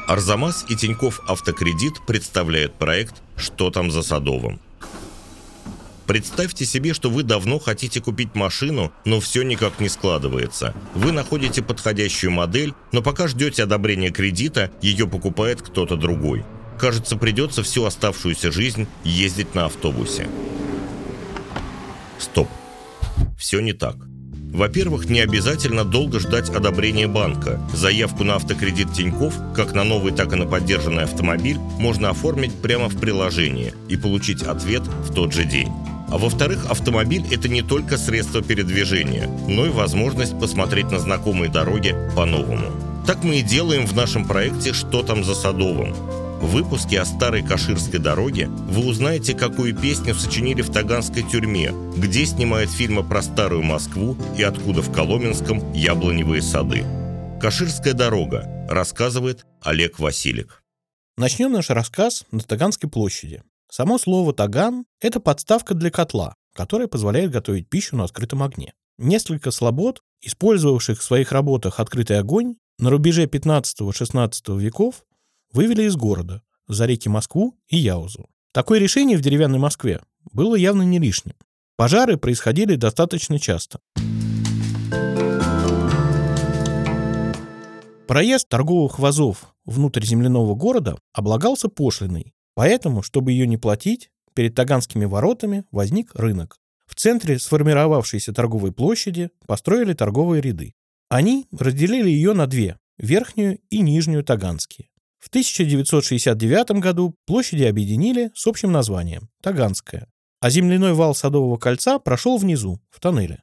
Арзамас и Тинькофф Автокредит представляют проект «Что там за Садовым?». Представьте себе, что вы давно хотите купить машину, но все никак не складывается. Вы находите подходящую модель, но пока ждете одобрения кредита, ее покупает кто-то другой. Кажется, придется всю оставшуюся жизнь ездить на автобусе. Стоп. Все не так. Во-первых, не обязательно долго ждать одобрения банка. Заявку на автокредит Тинькофф, как на новый, так и на поддержанный автомобиль, можно оформить прямо в приложении и получить ответ в тот же день. А во-вторых, автомобиль – это не только средство передвижения, но и возможность посмотреть на знакомые дороги по-новому. Так мы и делаем в нашем проекте «Что там за Садовым?». В выпуске о старой Каширской дороге вы узнаете, какую песню сочинили в таганской тюрьме, где снимают фильмы про старую Москву и откуда в Коломенском яблоневые сады. «Каширская дорога», рассказывает Олег Василик. Начнем наш рассказ на Таганской площади. Само слово «таган» — это подставка для котла, которая позволяет готовить пищу на открытом огне. Несколько слобод, использовавших в своих работах открытый огонь, на рубеже 15-16 веков вывели из города за реки Москву и Яузу. Такое решение в деревянной Москве было явно не лишним. Пожары происходили достаточно часто. Проезд торговых вазов внутрь земляного города облагался пошлиной, поэтому, чтобы ее не платить, перед Таганскими воротами возник рынок. В центре сформировавшейся торговой площади построили торговые ряды. Они разделили ее на две – верхнюю и нижнюю Таганские. В 1969 году площади объединили с общим названием – Таганская, а земляной вал Садового кольца прошел внизу, в тоннеле.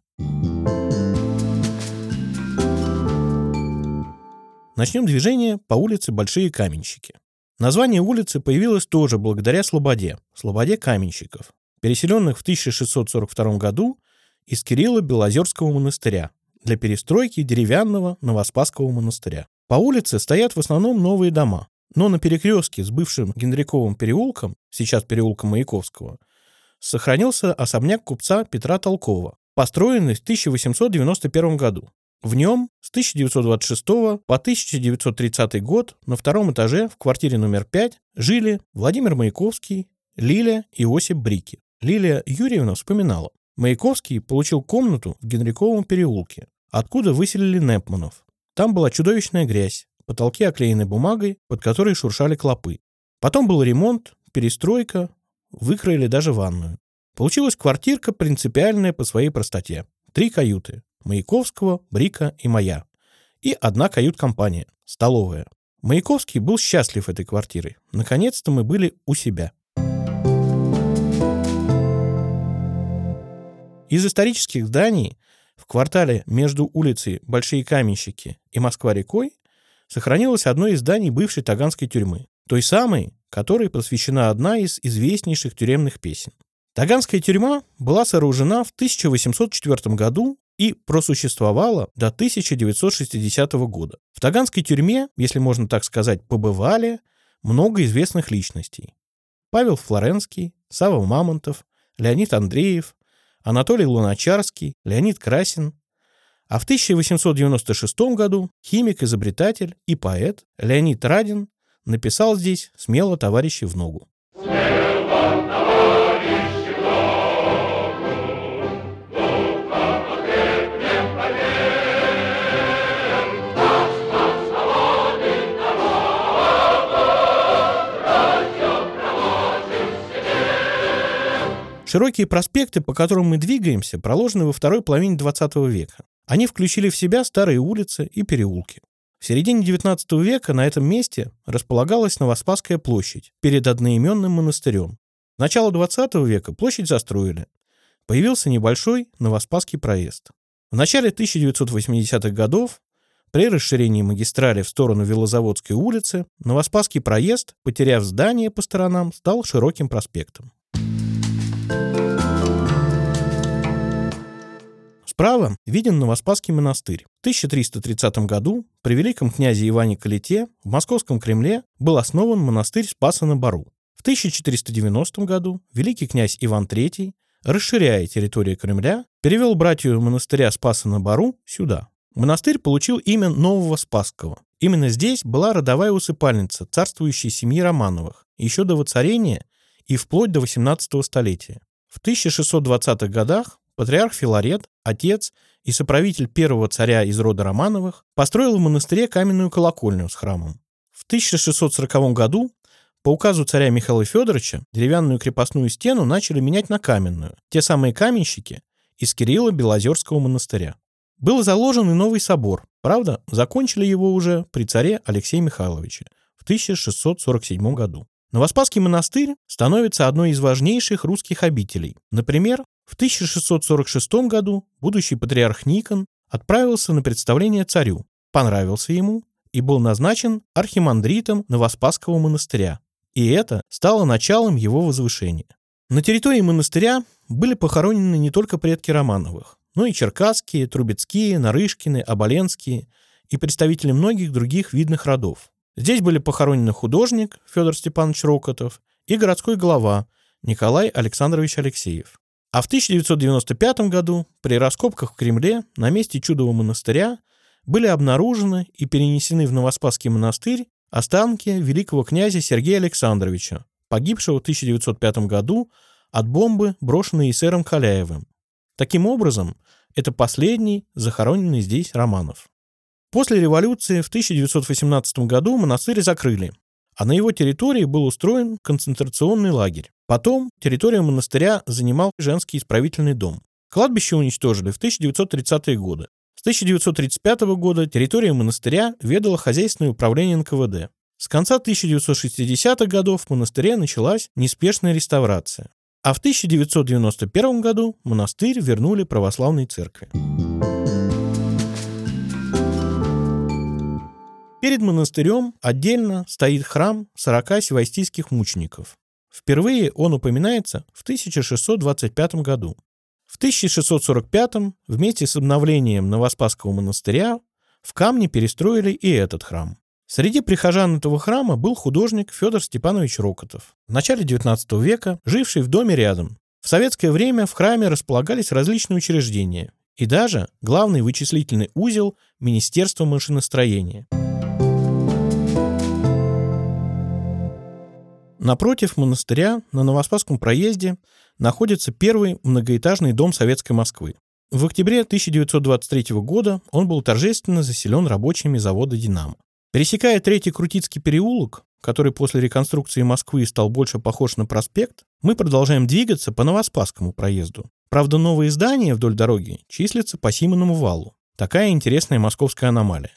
Начнем движение по улице Большие Каменщики. Название улицы появилось тоже благодаря слободе каменщиков, переселенных в 1642 году из Кирилла-Белозерского монастыря для перестройки деревянного Новоспасского монастыря. По улице стоят в основном новые дома, но на перекрестке с бывшим Генряковым переулком, сейчас переулком Маяковского, сохранился особняк купца Петра Толкова, построенный в 1891 году. В нем с 1926 по 1930 год на втором этаже в квартире номер 5 жили Владимир Маяковский, Лилия и Осип Брики. Лилия Юрьевна вспоминала: Маяковский получил комнату в Генряковом переулке, откуда выселили Непманов. Там была чудовищная грязь, потолки оклеены бумагой, под которой шуршали клопы. Потом был ремонт, перестройка, выкроили даже ванную. Получилась квартирка принципиальная по своей простоте. 3 каюты – Маяковского, Брика и моя. И одна кают-компания – столовая. Маяковский был счастлив этой квартирой. Наконец-то мы были у себя. Из исторических зданий в квартале между улицей Большие Каменщики и Москва-рекой сохранилось одно из зданий бывшей Таганской тюрьмы, той самой, которой посвящена одна из известнейших тюремных песен. Таганская тюрьма была сооружена в 1804 году и просуществовала до 1960 года. В Таганской тюрьме, если можно так сказать, побывали много известных личностей. Павел Флоренский, Савва Мамонтов, Леонид Андреев, Анатолий Луначарский, Леонид Красин. А в 1896 году химик-изобретатель и поэт Леонид Радин написал здесь «Смело, товарищи, в ногу». Широкие проспекты, по которым мы двигаемся, проложены во второй половине XX века. Они включили в себя старые улицы и переулки. В середине XIX века на этом месте располагалась Новоспасская площадь перед одноименным монастырем. С начала XX века площадь застроили. Появился небольшой Новоспасский проезд. В начале 1980-х годов при расширении магистрали в сторону Велозаводской улицы Новоспасский проезд, потеряв здание по сторонам, стал широким проспектом. Справа виден Новоспасский монастырь. В 1330 году при великом князе Иване Калите в Московском Кремле был основан монастырь Спаса на Бару. В 1490 году великий князь Иван III, расширяя территорию Кремля, перевел братью монастыря Спаса на Бару сюда. Монастырь получил имя Нового Спасского. Именно здесь была родовая усыпальница царствующей семьи Романовых еще до воцарения и вплоть до XVIII столетия. В 1620-х годах патриарх Филарет, отец и соправитель первого царя из рода Романовых, построил в монастыре каменную колокольню с храмом. В 1640 году по указу царя Михаила Федоровича деревянную крепостную стену начали менять на каменную, те самые каменщики из Кирилла-Белозерского монастыря. Был заложен и новый собор, правда, закончили его уже при царе Алексее Михайловиче в 1647 году. Новоспасский монастырь становится одной из важнейших русских обителей. Например, в 1646 году будущий патриарх Никон отправился на представление царю, понравился ему и был назначен архимандритом Новоспасского монастыря. И это стало началом его возвышения. На территории монастыря были похоронены не только предки Романовых, но и черкасские, трубецкие, нарышкины, оболенские и представители многих других видных родов. Здесь были похоронены художник Федор Степанович Рокотов и городской глава Николай Александрович Алексеев. А в 1995 году при раскопках в Кремле на месте чудового монастыря были обнаружены и перенесены в Новоспасский монастырь останки великого князя Сергея Александровича, погибшего в 1905 году от бомбы, брошенной эсером Каляевым. Таким образом, это последний захороненный здесь Романов. После революции в 1918 году монастырь закрыли, а на его территории был устроен концентрационный лагерь. Потом территорию монастыря занимал женский исправительный дом. Кладбище уничтожили в 1930-е годы. С 1935 года территория монастыря ведало хозяйственное управление НКВД. С конца 1960-х годов в монастыре началась неспешная реставрация. А в 1991 году монастырь вернули православной церкви. Перед монастырем отдельно стоит храм 40 севастийских мучеников. Впервые он упоминается в 1625 году. В 1645 вместе с обновлением Новоспасского монастыря в камне перестроили и этот храм. Среди прихожан этого храма был художник Федор Степанович Рокотов, в начале XIX века живший в доме рядом. В советское время в храме располагались различные учреждения и даже главный вычислительный узел Министерства машиностроения. Напротив монастыря на Новоспасском проезде находится первый многоэтажный дом Советской Москвы. В октябре 1923 года он был торжественно заселен рабочими завода «Динамо». Пересекая Третий Крутицкий переулок, который после реконструкции Москвы стал больше похож на проспект, мы продолжаем двигаться по Новоспасскому проезду. Правда, новые здания вдоль дороги числятся по Симоному валу. Такая интересная московская аномалия.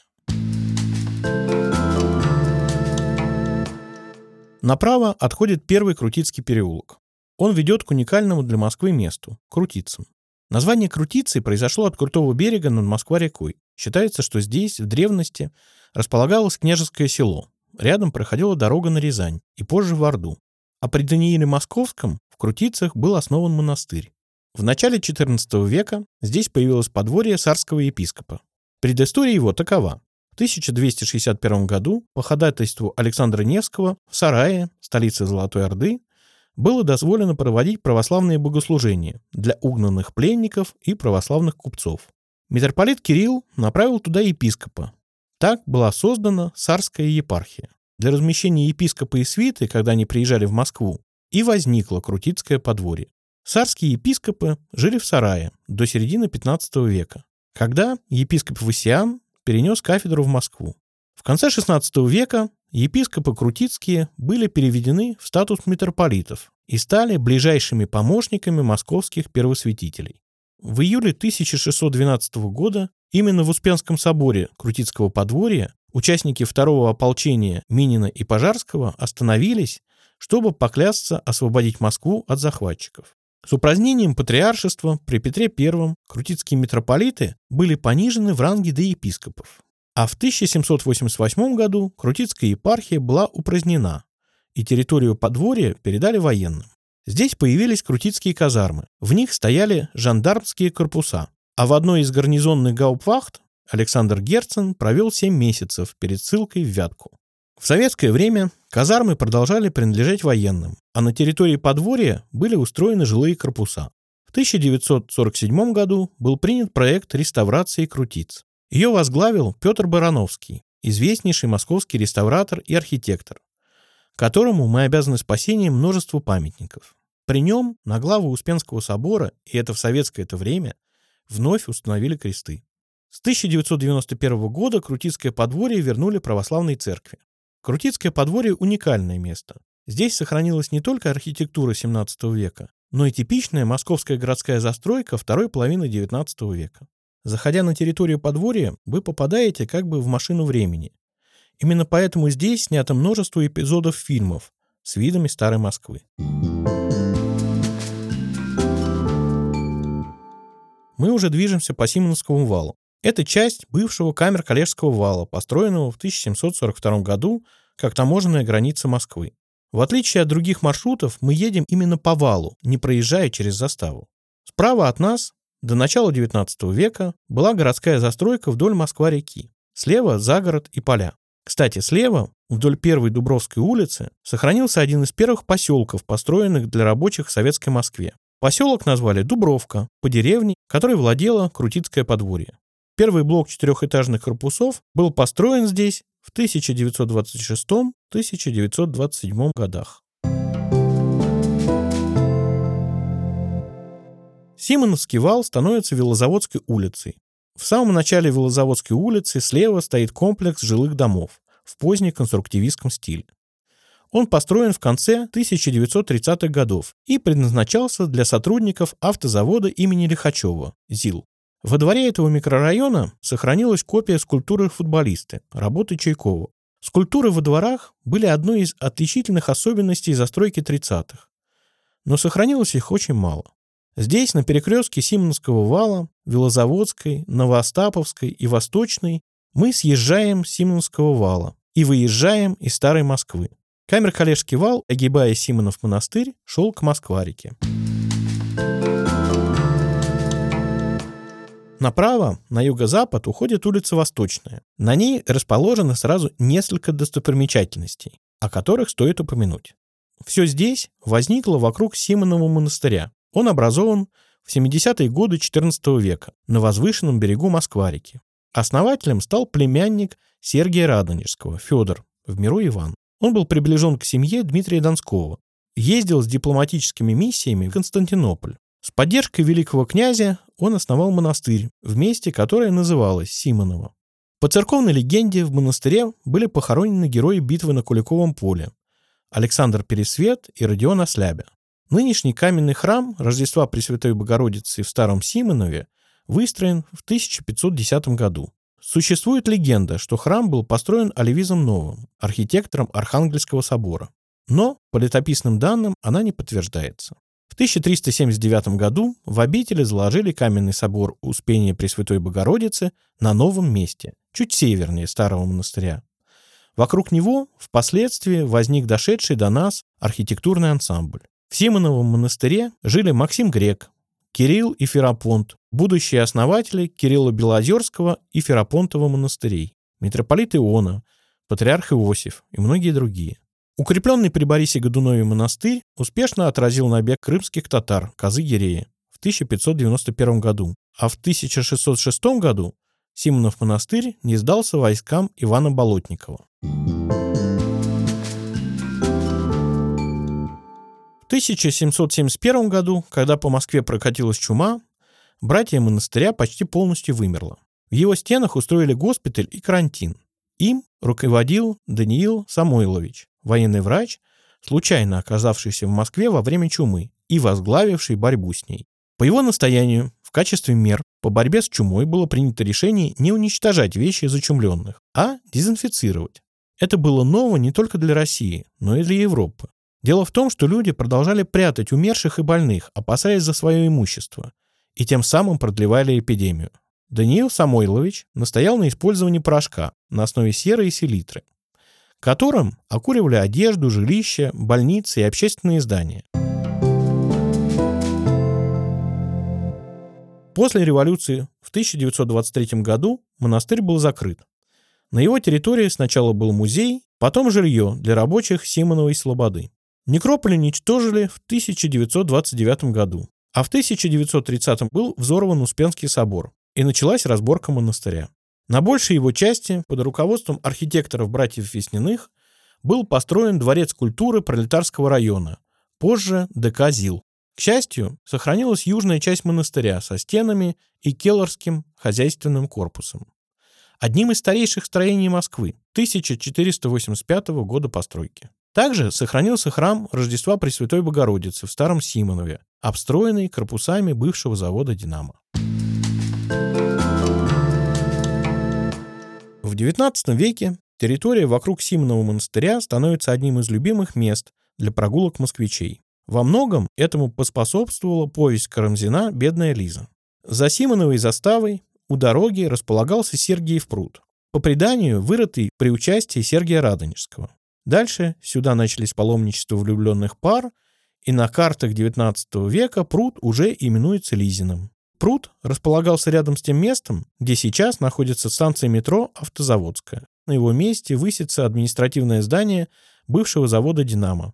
Направо отходит Первый Крутицкий переулок. Он ведет к уникальному для Москвы месту – Крутицам. Название Крутицы произошло от крутого берега над Москва-рекой. Считается, что здесь в древности располагалось княжеское село. Рядом проходила дорога на Рязань и позже в Орду. А при Данииле Московском в Крутицах был основан монастырь. В начале XIV века здесь появилось подворье царского епископа. Предыстория его такова. В 1261 году по ходатайству Александра Невского в Сарае, столице Золотой Орды, было дозволено проводить православные богослужения для угнанных пленников и православных купцов. Митрополит Кирилл направил туда епископа. Так была создана Сарская епархия. Для размещения епископа и свиты, когда они приезжали в Москву, и возникло Крутицкое подворье. Сарские епископы жили в Сарае до середины XV века, когда епископ Васиан перенес кафедру в Москву. В конце XVI века епископы крутицкие были переведены в статус митрополитов и стали ближайшими помощниками московских первосвятителей. В июле 1612 года именно в Успенском соборе Крутицкого подворья участники второго ополчения Минина и Пожарского остановились, чтобы поклясться освободить Москву от захватчиков. С упразднением патриаршества при Петре I крутицкие митрополиты были понижены в ранге до епископов. А в 1788 году Крутицкая епархия была упразднена, и территорию подворья передали военным. Здесь появились крутицкие казармы, в них стояли жандармские корпуса, а в одной из гарнизонных гауптвахт Александр Герцен провел 7 месяцев перед ссылкой в Вятку. В советское время казармы продолжали принадлежать военным, а на территории подворья были устроены жилые корпуса. В 1947 году был принят проект реставрации Крутиц. Ее возглавил Петр Барановский, известнейший московский реставратор и архитектор, которому мы обязаны спасением множества памятников. При нем на главу Успенского собора, и это в советское-то время, вновь установили кресты. С 1991 года Крутицкое подворье вернули православной церкви. Крутицкое подворье – уникальное место. Здесь сохранилась не только архитектура XVII века, но и типичная московская городская застройка второй половины XIX века. Заходя на территорию подворья, вы попадаете как бы в машину времени. Именно поэтому здесь снято множество эпизодов фильмов с видами старой Москвы. Мы уже движемся по Симоновскому валу. Это часть бывшего Камер-Калежского вала, построенного в 1742 году как таможенная граница Москвы. В отличие от других маршрутов, мы едем именно по валу, не проезжая через заставу. Справа от нас до начала XIX века была городская застройка вдоль Москва-реки. Слева загород и поля. Кстати, слева, вдоль Первой Дубровской улицы, сохранился один из первых поселков, построенных для рабочих в советской Москве. Поселок назвали Дубровка, по деревне, которой владела Крутицкое подворье. Первый блок четырехэтажных корпусов был построен здесь в 1926-1927 годах. Симоновский вал становится Велозаводской улицей. В самом начале Велозаводской улицы слева стоит комплекс жилых домов в позднеконструктивистском стиле. Он построен в конце 1930-х годов и предназначался для сотрудников автозавода имени Лихачева, ЗИЛ. Во дворе этого микрорайона сохранилась копия скульптуры футболиста, работы Чайкова. Скульптуры во дворах были одной из отличительных особенностей застройки 30-х, но сохранилось их очень мало. Здесь, на перекрестке Симоновского вала, Велозаводской, Новоостаповской и Восточной, мы съезжаем с Симоновского вала и выезжаем из Старой Москвы. Камер-Калежский вал, огибая Симонов монастырь, шел к Москва-реке. Направо, на юго-запад, уходит улица Восточная. На ней расположено сразу несколько достопримечательностей, о которых стоит упомянуть. Все здесь возникло вокруг Симонова монастыря. Он образован в 70-е годы XIV века на возвышенном берегу Москва-реки. Основателем стал племянник Сергия Радонежского, Федор, в миру Иван. Он был приближен к семье Дмитрия Донского, ездил с дипломатическими миссиями в Константинополь. С поддержкой великого князя он основал монастырь в месте, которое называлось Симоново. По церковной легенде в монастыре были похоронены герои битвы на Куликовом поле Александр Пересвет и Родион Ослябя. Нынешний каменный храм Рождества Пресвятой Богородицы в Старом Симонове выстроен в 1510 году. Существует легенда, что храм был построен Алевизом Новым, архитектором Архангельского собора. Но, по летописным данным, она не подтверждается. В 1379 году в обители заложили каменный собор Успения Пресвятой Богородицы на новом месте, чуть севернее старого монастыря. Вокруг него впоследствии возник дошедший до нас архитектурный ансамбль. В Симоновом монастыре жили Максим Грек, Кирилл и Ферапонт, будущие основатели Кирилла Белозерского и Ферапонтова монастырей, митрополит Иона, патриарх Иосиф и многие другие. Укрепленный при Борисе Годунове монастырь успешно отразил набег крымских татар Казы-Гирея в 1591 году, а в 1606 году Симонов монастырь не сдался войскам Ивана Болотникова. В 1771 году, когда по Москве прокатилась чума, братья монастыря почти полностью вымерло. В его стенах устроили госпиталь и карантин. Им руководил Даниил Самойлович, военный врач, случайно оказавшийся в Москве во время чумы и возглавивший борьбу с ней. По его настоянию, в качестве мер по борьбе с чумой было принято решение не уничтожать вещи зачумленных, а дезинфицировать. Это было ново не только для России, но и для Европы. Дело в том, что люди продолжали прятать умерших и больных, опасаясь за свое имущество, и тем самым продлевали эпидемию. Даниил Самойлович настоял на использовании порошка на основе серы и селитры, которым окуривали одежду, жилища, больницы и общественные здания. После революции в 1923 году монастырь был закрыт. На его территории сначала был музей, потом жилье для рабочих Симоновой слободы. Некрополь уничтожили в 1929 году, а в 1930 был взорван Успенский собор, и началась разборка монастыря. На большей его части под руководством архитекторов-братьев Весниных был построен дворец культуры пролетарского района, позже ДК ЗИЛ. К счастью, сохранилась южная часть монастыря со стенами и келлерским хозяйственным корпусом. Одним из старейших строений Москвы, 1485 года постройки. Также сохранился храм Рождества Пресвятой Богородицы в Старом Симонове, обстроенный корпусами бывшего завода «Динамо». В XIX веке территория вокруг Симонова монастыря становится одним из любимых мест для прогулок москвичей. Во многом этому поспособствовала повесть Карамзина «Бедная Лиза». За Симоновой заставой у дороги располагался Сергиев пруд, по преданию вырытый при участии Сергия Радонежского. Дальше сюда начались паломничества влюбленных пар, и на картах XIX века пруд уже именуется Лизиным. Пруд располагался рядом с тем местом, где сейчас находится станция метро Автозаводская. На его месте высится административное здание бывшего завода «Динамо».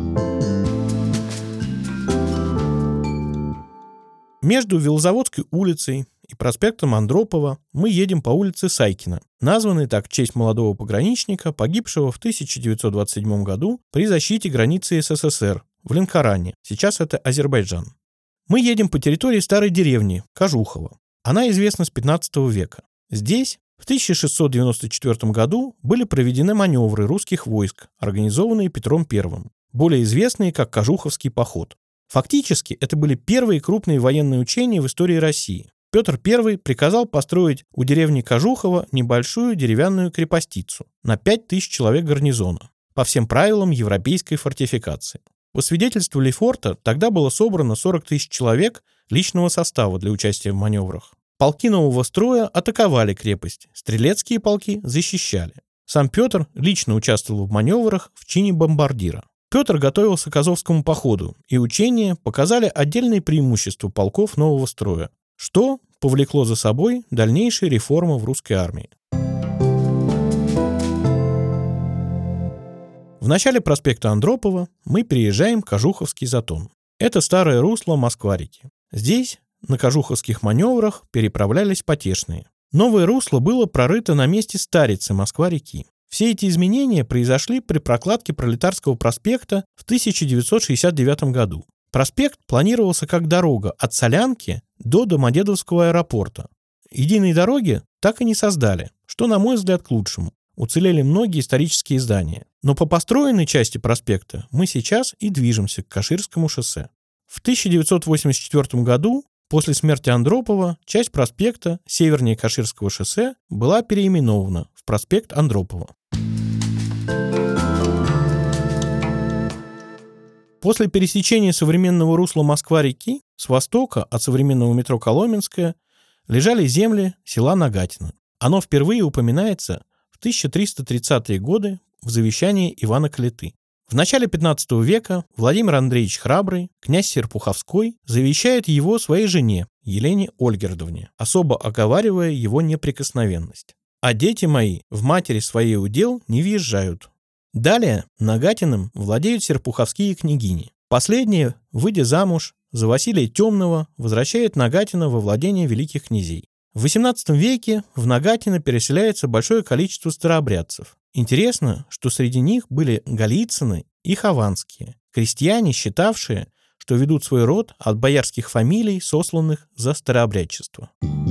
Между Велозаводской улицей и проспектом Андропова мы едем по улице Сайкина, названной так в честь молодого пограничника, погибшего в 1927 году при защите границы СССР в Ленкоране, сейчас это Азербайджан. Мы едем по территории старой деревни Кожухово. Она известна с 15 века. Здесь в 1694 году были проведены маневры русских войск, организованные Петром I, более известные как Кожуховский поход. Фактически, это были первые крупные военные учения в истории России. Петр I приказал построить у деревни Кожухово небольшую деревянную крепостицу на 5000 человек гарнизона, по всем правилам европейской фортификации. По свидетельству Лефорта, тогда было собрано 40 000 человек личного состава для участия в маневрах. Полки нового строя атаковали крепость, стрелецкие полки защищали. Сам Петр лично участвовал в маневрах в чине бомбардира. Петр готовился к Азовскому походу, и учения показали отдельные преимущества полков нового строя, что повлекло за собой дальнейшие реформы в русской армии. В начале проспекта Андропова мы переезжаем Кожуховский затон. Это старое русло Москва-реки. Здесь на кожуховских маневрах переправлялись потешные. Новое русло было прорыто на месте старицы Москва-реки. Все эти изменения произошли при прокладке Пролетарского проспекта в 1969 году. Проспект планировался как дорога от Солянки до Домодедовского аэропорта. Единой дороги так и не создали, что, на мой взгляд, к лучшему. Уцелели многие исторические здания. Но по построенной части проспекта мы сейчас и движемся к Каширскому шоссе. В 1984 году, после смерти Андропова, часть проспекта севернее Каширского шоссе была переименована в проспект Андропова. После пересечения современного русла Москва-реки с востока от современного метро Коломенское лежали земли села Нагатино. Оно впервые упоминается в 1330-е годы в завещании Ивана Калиты. В начале 15 века Владимир Андреевич Храбрый, князь Серпуховской, завещает его своей жене Елене Ольгердовне, особо оговаривая его неприкосновенность. «А дети мои в матери своей удел не въезжают». Далее Нагатиным владеют серпуховские княгини. Последние, выйдя замуж за Василия Темного, возвращает Нагатино во владение великих князей. В XVIII веке в Нагатино переселяется большое количество старообрядцев. Интересно, что среди них были Голицыны и Хованские, крестьяне, считавшие, что ведут свой род от боярских фамилий, сосланных за старообрядчество.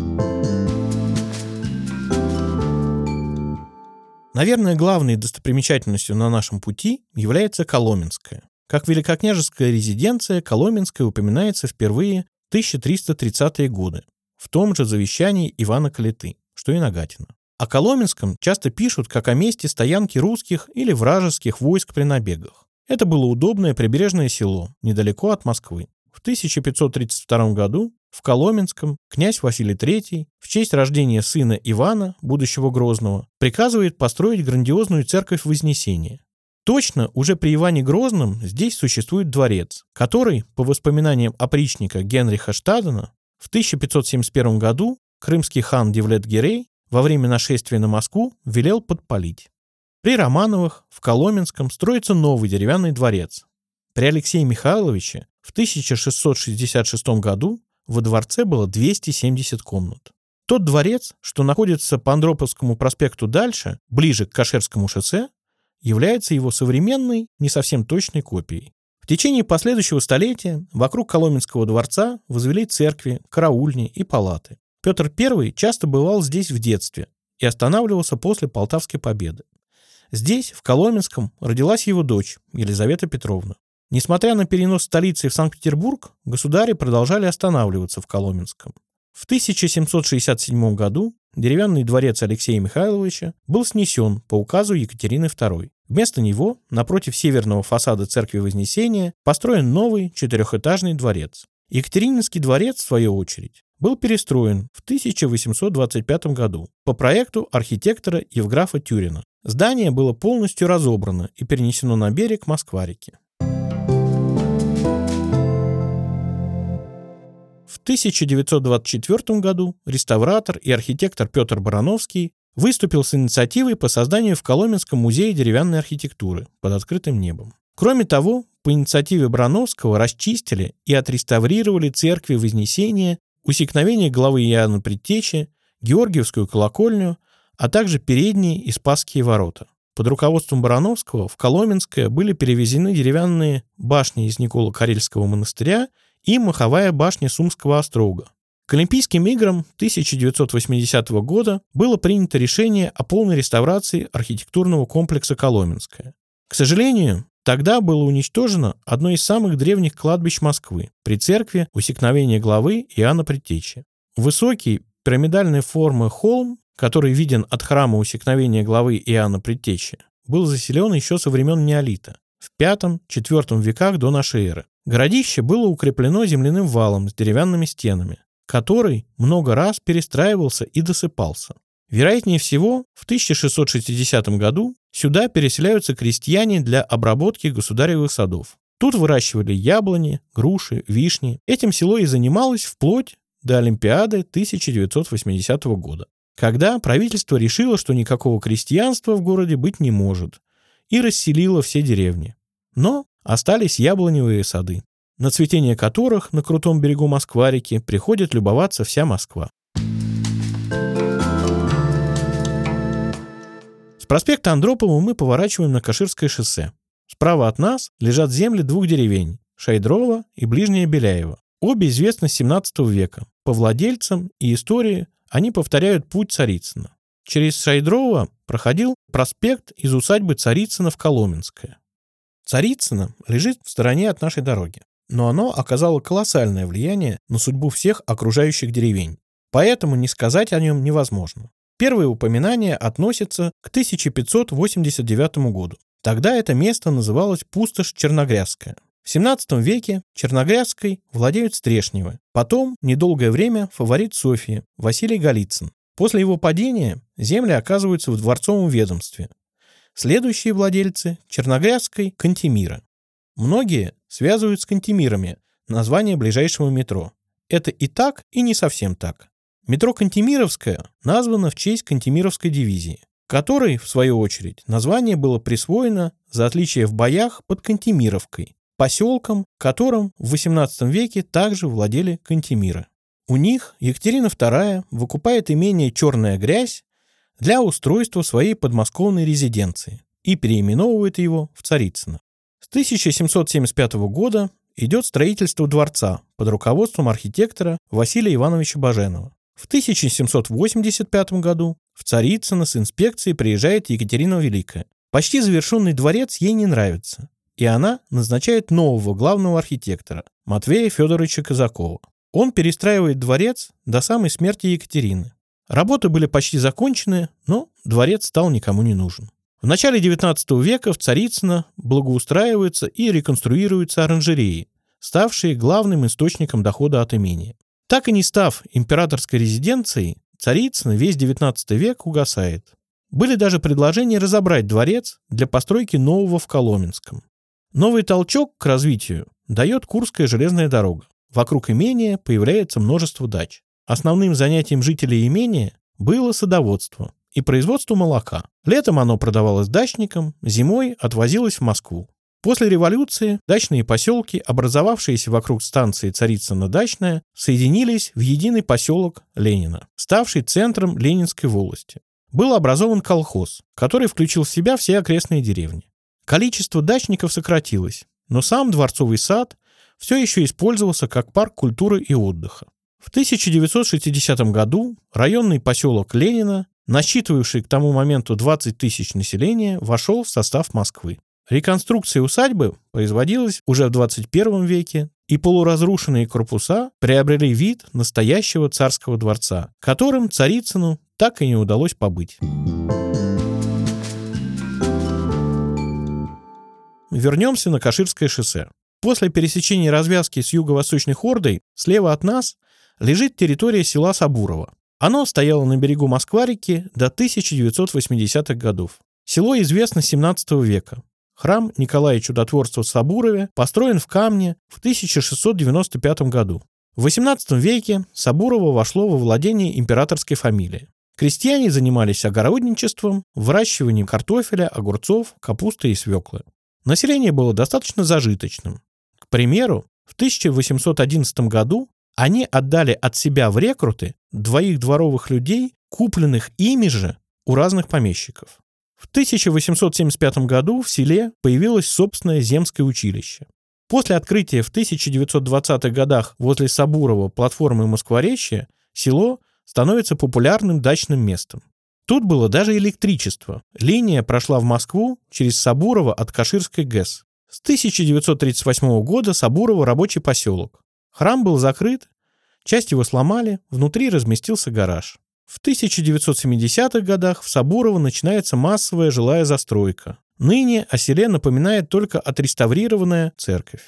Наверное, главной достопримечательностью на нашем пути является Коломенское. Как великокняжеская резиденция, Коломенское упоминается впервые в 1330-е годы, в том же завещании Ивана Калиты, что и Нагатино. О Коломенском часто пишут как о месте стоянки русских или вражеских войск при набегах. Это было удобное прибрежное село, недалеко от Москвы. В 1532 году в Коломенском князь Василий III в честь рождения сына Ивана, будущего Грозного, приказывает построить грандиозную церковь Вознесения. Точно уже при Иване Грозном здесь существует дворец, который, по воспоминаниям опричника Генриха Штадена, в 1571 году крымский хан Девлет-Гирей во время нашествия на Москву велел подпалить. При Романовых в Коломенском строится новый деревянный дворец. При Алексее Михайловиче в 1666 году во дворце было 270 комнат. тот дворец, что находится по Андроповскому проспекту дальше, ближе к Каширскому шоссе, является его современной, не совсем точной копией. В течение последующего столетия вокруг Коломенского дворца возвели церкви, караульни и палаты. Петр I часто бывал здесь в детстве и останавливался после Полтавской победы. Здесь, в Коломенском, родилась его дочь, Елизавета Петровна. Несмотря на перенос столицы в Санкт-Петербург, государи продолжали останавливаться в Коломенском. В 1767 году деревянный дворец Алексея Михайловича был снесен по указу Екатерины II. Вместо него, напротив северного фасада церкви Вознесения, построен новый четырехэтажный дворец. Екатерининский дворец, в свою очередь, был перестроен в 1825 году по проекту архитектора Евграфа Тюрина. Здание было полностью разобрано и перенесено на берег Москва-реки. В 1924 году реставратор и архитектор Петр Барановский выступил с инициативой по созданию в Коломенском музее деревянной архитектуры под открытым небом. Кроме того, по инициативе Барановского расчистили и отреставрировали церкви Вознесения, усекновение главы Иоанна Предтечи, Георгиевскую колокольню, а также передние и Спасские ворота. Под руководством Барановского в Коломенское были перевезены деревянные башни из Николо-Карельского монастыря и маховая башня Сумского острога. К Олимпийским играм 1980 года было принято решение о полной реставрации архитектурного комплекса Коломенское. К сожалению, тогда было уничтожено одно из самых древних кладбищ Москвы при церкви усекновения главы Иоанна Предтечи. Высокий пирамидальной формы холм, который виден от храма усекновения главы Иоанна Предтечи, был заселен еще со времен неолита, в V-IV веках до нашей эры. Городище было укреплено земляным валом с деревянными стенами, который много раз перестраивался и досыпался. Вероятнее всего, в 1660 году сюда переселяются крестьяне для обработки государевых садов. Тут выращивали яблони, груши, вишни. Этим село и занималось вплоть до Олимпиады 1980 года, когда правительство решило, что никакого крестьянства в городе быть не может, и расселило все деревни. Но остались яблоневые сады, на цветение которых на крутом берегу Москва-реки приходит любоваться вся Москва. С проспекта Андропова мы поворачиваем на Каширское шоссе. Справа от нас лежат земли двух деревень – Шайдрово и Ближнее Беляево. Обе известны с 17 века. По владельцам и истории они повторяют путь Царицына. Через Шайдрово проходил проспект из усадьбы Царицына в Коломенское. Царицыно лежит в стороне от нашей дороги, но оно оказало колоссальное влияние на судьбу всех окружающих деревень, поэтому не сказать о нем невозможно. Первые упоминания относятся к 1589 году. Тогда это место называлось Пустошь Черногрязская. В 17 веке Черногрязской владеют Стрешневы, потом недолгое время фаворит Софьи Василий Голицын. После его падения земли оказываются в дворцовом ведомстве. Следующие владельцы Черногрязской – Кантемира. Многие связывают с Кантемирами название ближайшего метро. Это и так, и не совсем так. Метро Кантемировское названо в честь Кантемировской дивизии, которой, в свою очередь, название было присвоено за отличие в боях под Кантемировкой, поселком, которым в XVIII веке также владели Кантемиры. У них Екатерина II выкупает имение «Черная грязь» для устройства своей подмосковной резиденции и переименовывает его в Царицыно. С 1775 года идет строительство дворца под руководством архитектора Василия Ивановича Баженова. В 1785 году в Царицыно с инспекцией приезжает Екатерина Великая. Почти завершенный дворец ей не нравится, и она назначает нового главного архитектора Матвея Федоровича Казакова. Он перестраивает дворец до самой смерти Екатерины. Работы были почти закончены, но дворец стал никому не нужен. В начале XIX века в Царицыно благоустраиваются и реконструируются оранжереи, ставшие главным источником дохода от имения. Так и не став императорской резиденцией, Царицыно весь XIX век угасает. Были даже предложения разобрать дворец для постройки нового в Коломенском. Новый толчок к развитию дает Курская железная дорога. Вокруг имения появляется множество дач. Основным занятием жителей имения было садоводство и производство молока. Летом оно продавалось дачникам, зимой отвозилось в Москву. После революции дачные поселки, образовавшиеся вокруг станции Царицыно-Дачная, соединились в единый поселок Ленина, ставший центром Ленинской волости. Был образован колхоз, который включил в себя все окрестные деревни. Количество дачников сократилось, но сам Дворцовый сад все еще использовался как парк культуры и отдыха. В 1960 году районный поселок Ленина, насчитывавший к тому моменту 20 тысяч населения, вошел в состав Москвы. Реконструкция усадьбы производилась уже в 21 веке, и полуразрушенные корпуса приобрели вид настоящего царского дворца, которым Царицыну так и не удалось побыть. Вернемся на Каширское шоссе. После пересечения развязки с юго-восточной Ордой слева от нас лежит территория села Сабурово. Оно стояло на берегу Москва-реки до 1980-х годов. Село известно с 17 века. Храм Николая Чудотворца в Сабурове построен в камне в 1695 году. В XVIII веке Сабурово вошло во владение императорской фамилии. Крестьяне занимались огородничеством, выращиванием картофеля, огурцов, капусты и свеклы. Население было достаточно зажиточным. К примеру, в 1811 году они отдали от себя в рекруты 2 дворовых людей, купленных ими же у разных помещиков. В 1875 году в селе появилось собственное земское училище. После открытия в 1920-х годах возле Сабурова платформы Москворечья село становится популярным дачным местом. Тут было даже электричество. Линия прошла в Москву через Сабурово от Каширской ГЭС. С 1938 года Сабурово рабочий поселок. Храм был закрыт, часть его сломали, внутри разместился гараж. В 1970-х годах в Сабурово начинается массовая жилая застройка. Ныне о селе напоминает только отреставрированная церковь.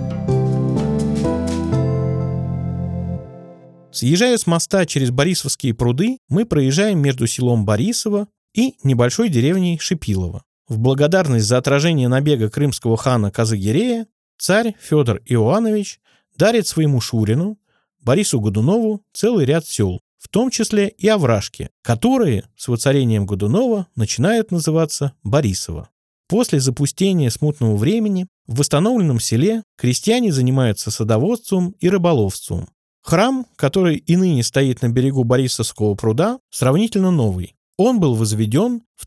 Съезжая с моста через Борисовские пруды, мы проезжаем между селом Борисово и небольшой деревней Шипилово. В благодарность за отражение набега крымского хана Казагирея царь Федор Иоаннович дарит своему шурину Борису Годунову целый ряд сел, в том числе и овражки, которые с воцарением Годунова начинают называться Борисово. После запустения смутного времени в восстановленном селе крестьяне занимаются садоводством и рыболовством. Храм, который и ныне стоит на берегу Борисовского пруда, сравнительно новый. Он был возведен в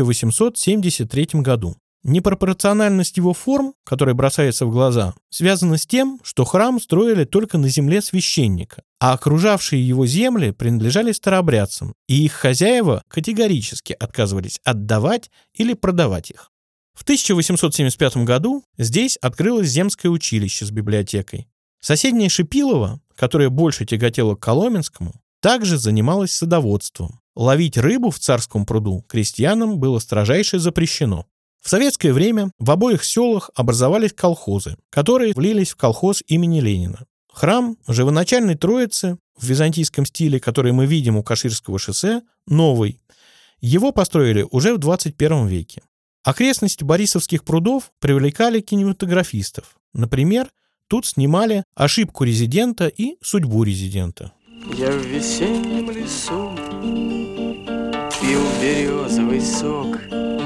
1873 году. Непропорциональность его форм, которая бросается в глаза, связана с тем, что храм строили только на земле священника, а окружавшие его земли принадлежали старообрядцам, и их хозяева категорически отказывались отдавать или продавать их. В 1875 году здесь открылось земское училище с библиотекой. Соседнее Шипилово, которое больше тяготело к Коломенскому, также занималось садоводством. Ловить рыбу в царском пруду крестьянам было строжайше запрещено. В советское время в обоих селах образовались колхозы, которые влились в колхоз имени Ленина. Храм Живоначальной Троицы в византийском стиле, который мы видим у Каширского шоссе, новый. Его построили уже в 21 веке. Окрестности Борисовских прудов привлекали кинематографистов. Например, тут снимали «Ошибку резидента» и «Судьбу резидента». Я в весеннем лесу пил березовый сок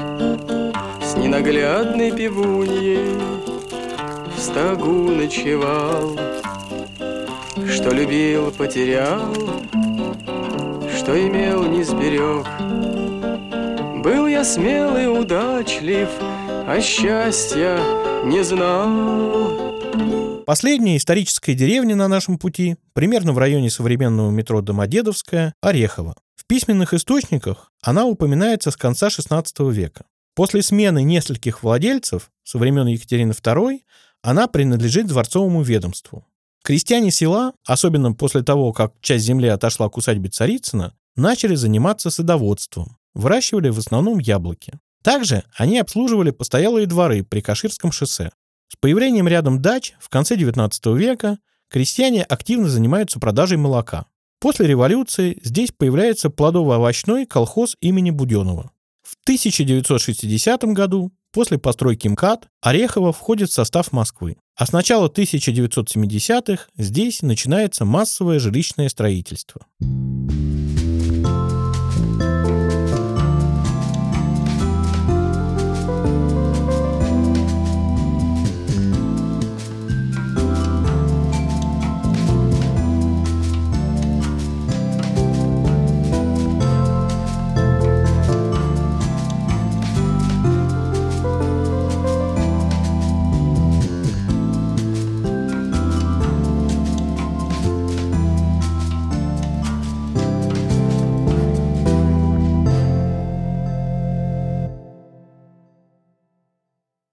с ненаглядной пивуньей, в стогу ночевал. Что любил, потерял, что имел, не сберег. Был я смел и удачлив, а счастья не знал. Последняя историческая деревня на нашем пути, примерно в районе современного метро Домодедовская, Орехово. В письменных источниках она упоминается с конца XVI века. После смены нескольких владельцев со времен Екатерины II она принадлежит дворцовому ведомству. Крестьяне села, особенно после того, как часть земли отошла к усадьбе Царицына, начали заниматься садоводством, выращивали в основном яблоки. Также они обслуживали постоялые дворы при Каширском шоссе. С появлением рядом дач в конце XIX века крестьяне активно занимаются продажей молока. После революции здесь появляется плодово-овощной колхоз имени Буденова. В 1960 году, после постройки МКАД, Орехово входит в состав Москвы. А с начала 1970-х здесь начинается массовое жилищное строительство.